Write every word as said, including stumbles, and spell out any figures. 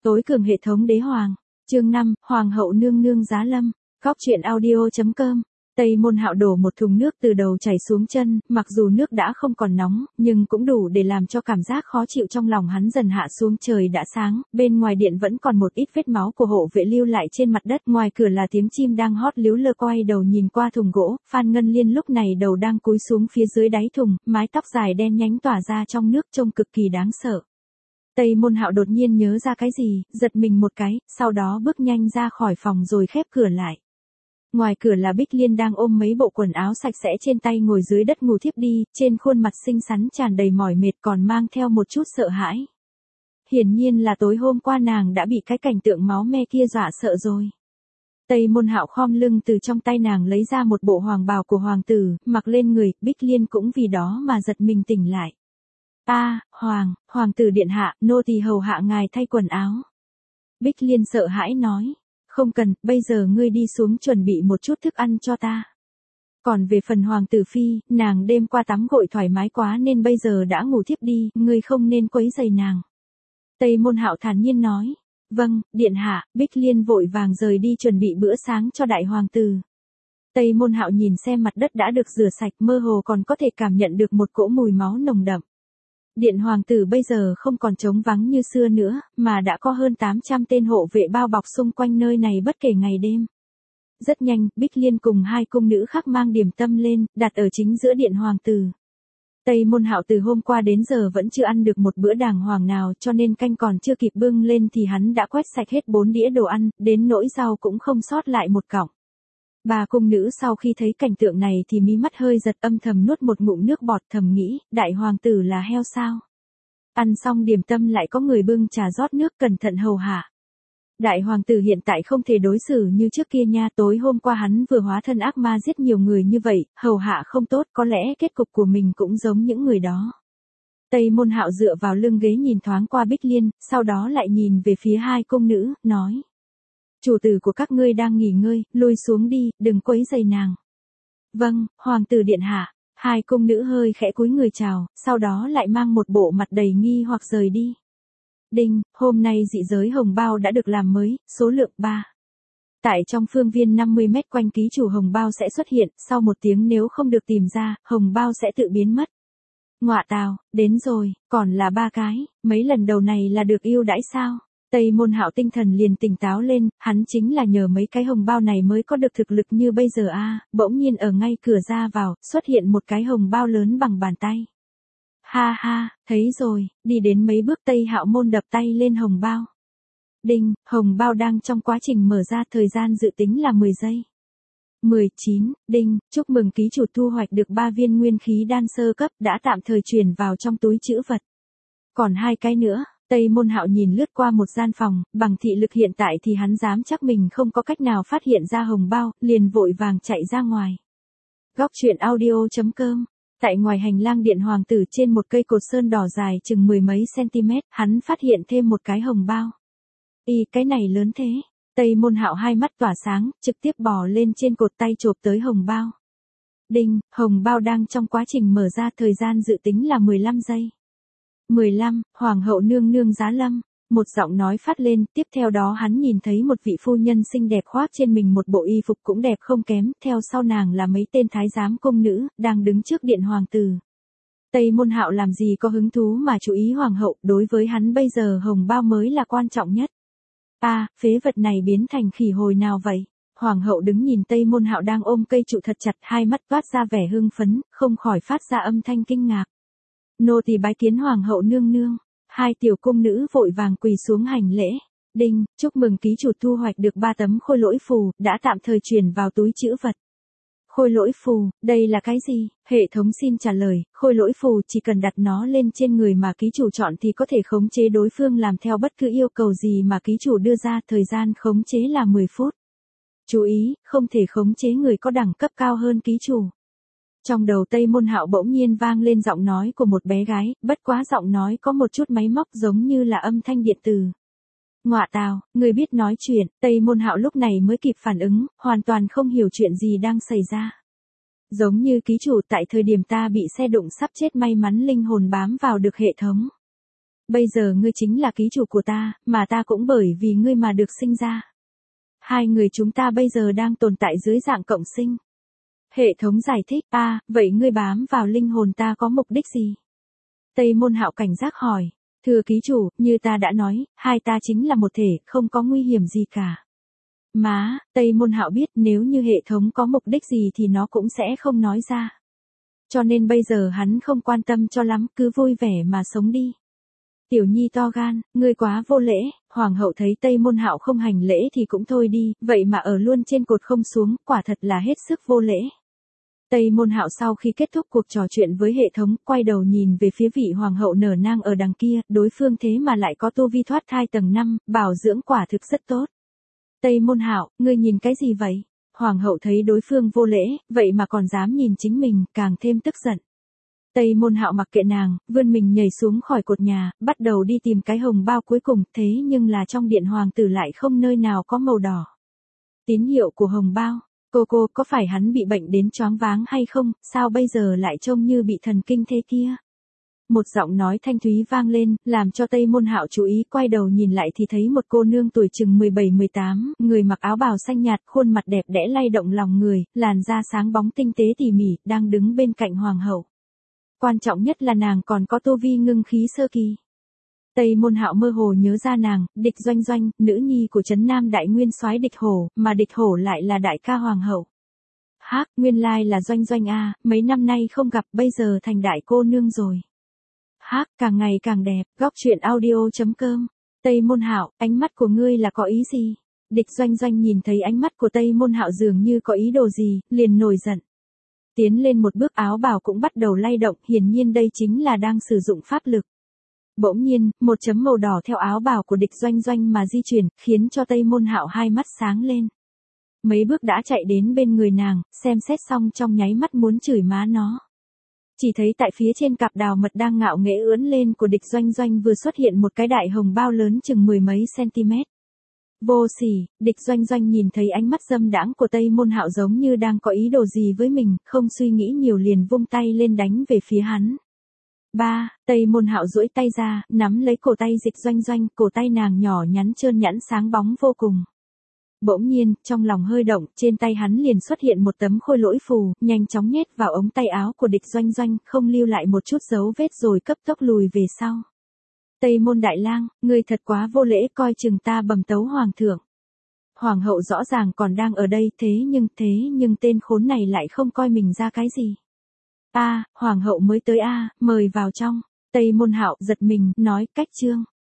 Tối cường hệ thống đế hoàng. Chương năm, Hoàng hậu nương nương giá lâm. Góc truyện audio chấm com. Tây Môn Hạo đổ một thùng nước từ đầu chảy xuống chân, mặc dù nước đã không còn nóng, nhưng cũng đủ để làm cho cảm giác khó chịu trong lòng hắn dần hạ xuống. Trời đã sáng, bên ngoài điện vẫn còn một ít vết máu của hộ vệ lưu lại trên mặt đất, ngoài cửa là tiếng chim đang hót líu lơ. Quay đầu nhìn qua thùng gỗ, Phan Ngân Liên lúc này đầu đang cúi xuống phía dưới đáy thùng, mái tóc dài đen nhánh tỏa ra trong nước trông cực kỳ đáng sợ. Tây Môn Hạo đột nhiên nhớ ra cái gì, giật mình một cái, sau đó bước nhanh ra khỏi phòng rồi khép cửa lại. Ngoài cửa là Bích Liên đang ôm mấy bộ quần áo sạch sẽ trên tay ngồi dưới đất ngủ thiếp đi, trên khuôn mặt xinh xắn tràn đầy mỏi mệt còn mang theo một chút sợ hãi. Hiển nhiên là tối hôm qua nàng đã bị cái cảnh tượng máu me kia dọa sợ rồi. Tây Môn Hạo khom lưng từ trong tay nàng lấy ra một bộ hoàng bào của hoàng tử, mặc lên người, Bích Liên cũng vì đó mà giật mình tỉnh lại. A, Hoàng, Hoàng tử điện hạ, nô tỳ hầu hạ ngài thay quần áo. Bích Liên sợ hãi nói. Không cần, bây giờ ngươi đi xuống chuẩn bị một chút thức ăn cho ta. Còn về phần Hoàng tử phi, nàng đêm qua tắm gội thoải mái quá nên bây giờ đã ngủ thiếp đi, ngươi không nên quấy rầy nàng. Tây Môn Hạo thản nhiên nói. Vâng, điện hạ. Bích Liên vội vàng rời đi chuẩn bị bữa sáng cho đại hoàng tử. Tây Môn Hạo nhìn xem mặt đất đã được rửa sạch, mơ hồ còn có thể cảm nhận được một cỗ mùi máu nồng đậm. Điện hoàng tử bây giờ không còn trống vắng như xưa nữa, mà đã có hơn tám trăm tên hộ vệ bao bọc xung quanh nơi này bất kể ngày đêm. Rất nhanh, Bích Liên cùng hai cung nữ khác mang điểm tâm lên, đặt ở chính giữa điện hoàng tử. Tây Môn Hạo từ hôm qua đến giờ vẫn chưa ăn được một bữa đàng hoàng nào, cho nên canh còn chưa kịp bưng lên thì hắn đã quét sạch hết bốn đĩa đồ ăn, đến nỗi rau cũng không sót lại một cọng. Bà cung nữ sau khi thấy cảnh tượng này thì mí mắt hơi giật, âm thầm nuốt một ngụm nước bọt, thầm nghĩ, đại hoàng tử là heo sao? Ăn xong điểm tâm lại có người bưng trà rót nước cẩn thận hầu hạ. Đại hoàng tử hiện tại không thể đối xử như trước kia nha, tối hôm qua hắn vừa hóa thân ác ma giết nhiều người như vậy, hầu hạ không tốt, có lẽ kết cục của mình cũng giống những người đó. Tây Môn Hạo dựa vào lưng ghế nhìn thoáng qua Bích Liên, sau đó lại nhìn về phía hai cung nữ, nói. Chủ tử của các ngươi đang nghỉ ngơi, lui xuống đi, đừng quấy rầy nàng. Vâng, hoàng tử điện hạ. Hai cung nữ hơi khẽ cúi người chào, sau đó lại mang một bộ mặt đầy nghi hoặc rời đi. Đinh, hôm nay dị giới hồng bao đã được làm mới, số lượng ba. Tại trong phương viên năm mươi mét quanh ký chủ hồng bao sẽ xuất hiện, sau một tiếng nếu không được tìm ra, hồng bao sẽ tự biến mất. Ngọa tào, đến rồi, còn là ba cái, mấy lần đầu này là được ưu đãi sao? Tây Môn Hạo tinh thần liền tỉnh táo lên, hắn chính là nhờ mấy cái hồng bao này mới có được thực lực như bây giờ a. À, bỗng nhiên ở ngay cửa ra vào, xuất hiện một cái hồng bao lớn bằng bàn tay. Ha ha, thấy rồi, đi đến mấy bước Tây Hạo Môn đập tay lên hồng bao. Đinh, hồng bao đang trong quá trình mở ra, thời gian dự tính là mười giây. mười chín, đinh, chúc mừng ký chủ thu hoạch được ba viên nguyên khí đan sơ cấp, đã tạm thời chuyển vào trong túi trữ vật. Còn hai cái nữa. Tây Môn Hạo nhìn lướt qua một gian phòng, bằng thị lực hiện tại thì hắn dám chắc mình không có cách nào phát hiện ra hồng bao, liền vội vàng chạy ra ngoài. Góc truyện audio chấm com. Tại ngoài hành lang điện hoàng tử trên một cây cột sơn đỏ dài chừng mười mấy cm, hắn phát hiện thêm một cái hồng bao. Y, cái này lớn thế. Tây Môn Hạo hai mắt tỏa sáng, trực tiếp bò lên trên cột tay chộp tới hồng bao. Đinh, hồng bao đang trong quá trình mở ra, thời gian dự tính là mười lăm giây. mười lăm, Hoàng hậu nương nương giá lâm. Một giọng nói phát lên, tiếp theo đó hắn nhìn thấy một vị phu nhân xinh đẹp khoác trên mình một bộ y phục cũng đẹp không kém, theo sau nàng là mấy tên thái giám cung nữ, đang đứng trước điện hoàng tử. Tây Môn Hạo làm gì có hứng thú mà chú ý hoàng hậu, đối với hắn bây giờ hồng bao mới là quan trọng nhất. A, à, phế vật này biến thành khỉ hồi nào vậy? Hoàng hậu đứng nhìn Tây Môn Hạo đang ôm cây trụ thật chặt, hai mắt toát ra vẻ hưng phấn, không khỏi phát ra âm thanh kinh ngạc. Nô tỳ bái kiến hoàng hậu nương nương. Hai tiểu cung nữ vội vàng quỳ xuống hành lễ. Đinh, chúc mừng ký chủ thu hoạch được ba tấm khôi lỗi phù, đã tạm thời chuyển vào túi trữ vật. Khôi lỗi phù, đây là cái gì? Hệ thống xin trả lời, khôi lỗi phù chỉ cần đặt nó lên trên người mà ký chủ chọn thì có thể khống chế đối phương làm theo bất cứ yêu cầu gì mà ký chủ đưa ra, thời gian khống chế là mười phút. Chú ý, không thể khống chế người có đẳng cấp cao hơn ký chủ. Trong đầu Tây Môn Hạo bỗng nhiên vang lên giọng nói của một bé gái, bất quá giọng nói có một chút máy móc giống như là âm thanh điện tử. Ngọa tào, người biết nói chuyện. Tây Môn Hạo lúc này mới kịp phản ứng, hoàn toàn không hiểu chuyện gì đang xảy ra. Giống như ký chủ, tại thời điểm ta bị xe đụng sắp chết may mắn linh hồn bám vào được hệ thống. Bây giờ ngươi chính là ký chủ của ta, mà ta cũng bởi vì ngươi mà được sinh ra. Hai người chúng ta bây giờ đang tồn tại dưới dạng cộng sinh. Hệ thống giải thích, a, vậy ngươi bám vào linh hồn ta có mục đích gì? Tây Môn Hạo cảnh giác hỏi, thưa ký chủ, như ta đã nói, hai ta chính là một thể, không có nguy hiểm gì cả. Má, Tây Môn Hạo biết nếu như hệ thống có mục đích gì thì nó cũng sẽ không nói ra. Cho nên bây giờ hắn không quan tâm cho lắm, cứ vui vẻ mà sống đi. Tiểu nhi to gan, ngươi quá vô lễ. Hoàng hậu thấy Tây Môn Hạo không hành lễ thì cũng thôi đi, vậy mà ở luôn trên cột không xuống, quả thật là hết sức vô lễ. Tây Môn Hạo sau khi kết thúc cuộc trò chuyện với hệ thống, quay đầu nhìn về phía vị hoàng hậu nở nang ở đằng kia, đối phương thế mà lại có tu vi thoát thai tầng năm, bảo dưỡng quả thực rất tốt. Tây Môn Hạo, ngươi nhìn cái gì vậy? Hoàng hậu thấy đối phương vô lễ, vậy mà còn dám nhìn chính mình, càng thêm tức giận. Tây Môn Hạo mặc kệ nàng, vươn mình nhảy xuống khỏi cột nhà, bắt đầu đi tìm cái hồng bao cuối cùng, thế nhưng là trong điện hoàng tử lại không nơi nào có màu đỏ. Tín hiệu của hồng bao, cô cô có phải hắn bị bệnh đến choáng váng hay không, sao bây giờ lại trông như bị thần kinh thế kia? Một giọng nói thanh thúy vang lên, làm cho Tây Môn Hạo chú ý, quay đầu nhìn lại thì thấy một cô nương tuổi chừng mười bảy mười tám, người mặc áo bào xanh nhạt, khuôn mặt đẹp đẽ lay động lòng người, làn da sáng bóng tinh tế tỉ mỉ, đang đứng bên cạnh hoàng hậu. Quan trọng nhất là nàng còn có tu vi ngưng khí sơ kỳ. Tây Môn Hạo mơ hồ nhớ ra nàng, Địch Doanh Doanh, nữ nhi của Trấn Nam Đại Nguyên soái Địch Hổ, mà Địch Hổ lại là đại ca hoàng hậu. Hắc, nguyên lai là Doanh Doanh a, mấy năm nay không gặp, bây giờ thành đại cô nương rồi. Hắc, càng ngày càng đẹp. Góc truyện audio chấm com. Tây Môn Hạo, ánh mắt của ngươi là có ý gì? Địch Doanh Doanh nhìn thấy ánh mắt của Tây Môn Hạo dường như có ý đồ gì, liền nổi giận. Tiến lên một bước, áo bào cũng bắt đầu lay động, hiển nhiên đây chính là đang sử dụng pháp lực. Bỗng nhiên, một chấm màu đỏ theo áo bào của Địch Doanh Doanh mà di chuyển, khiến cho Tây Môn Hạo hai mắt sáng lên. Mấy bước đã chạy đến bên người nàng, xem xét xong trong nháy mắt muốn chửi má nó. Chỉ thấy tại phía trên cặp đào mật đang ngạo nghễ ưỡn lên của Địch Doanh Doanh vừa xuất hiện một cái đại hồng bao lớn chừng mười mấy cm. Vô sỉ, Địch Doanh Doanh nhìn thấy ánh mắt dâm đãng của Tây Môn Hạo giống như đang có ý đồ gì với mình, không suy nghĩ nhiều liền vung tay lên đánh về phía hắn. Ba, Tây Môn Hạo duỗi tay ra, nắm lấy cổ tay Địch Doanh Doanh, cổ tay nàng nhỏ nhắn trơn nhẵn sáng bóng vô cùng. Bỗng nhiên, trong lòng hơi động, trên tay hắn liền xuất hiện một tấm khôi lỗi phù, nhanh chóng nhét vào ống tay áo của Địch Doanh Doanh, không lưu lại một chút dấu vết rồi cấp tốc lùi về sau. Tây Môn Đại Lang, ngươi thật quá vô lễ, coi chừng ta bầm tấu hoàng thượng. Hoàng hậu rõ ràng còn đang ở đây, thế nhưng, thế nhưng tên khốn này lại không coi mình ra cái gì. A, hoàng hậu mới tới a, mời vào trong. Tây Môn Hạo giật mình, nói, cách trương.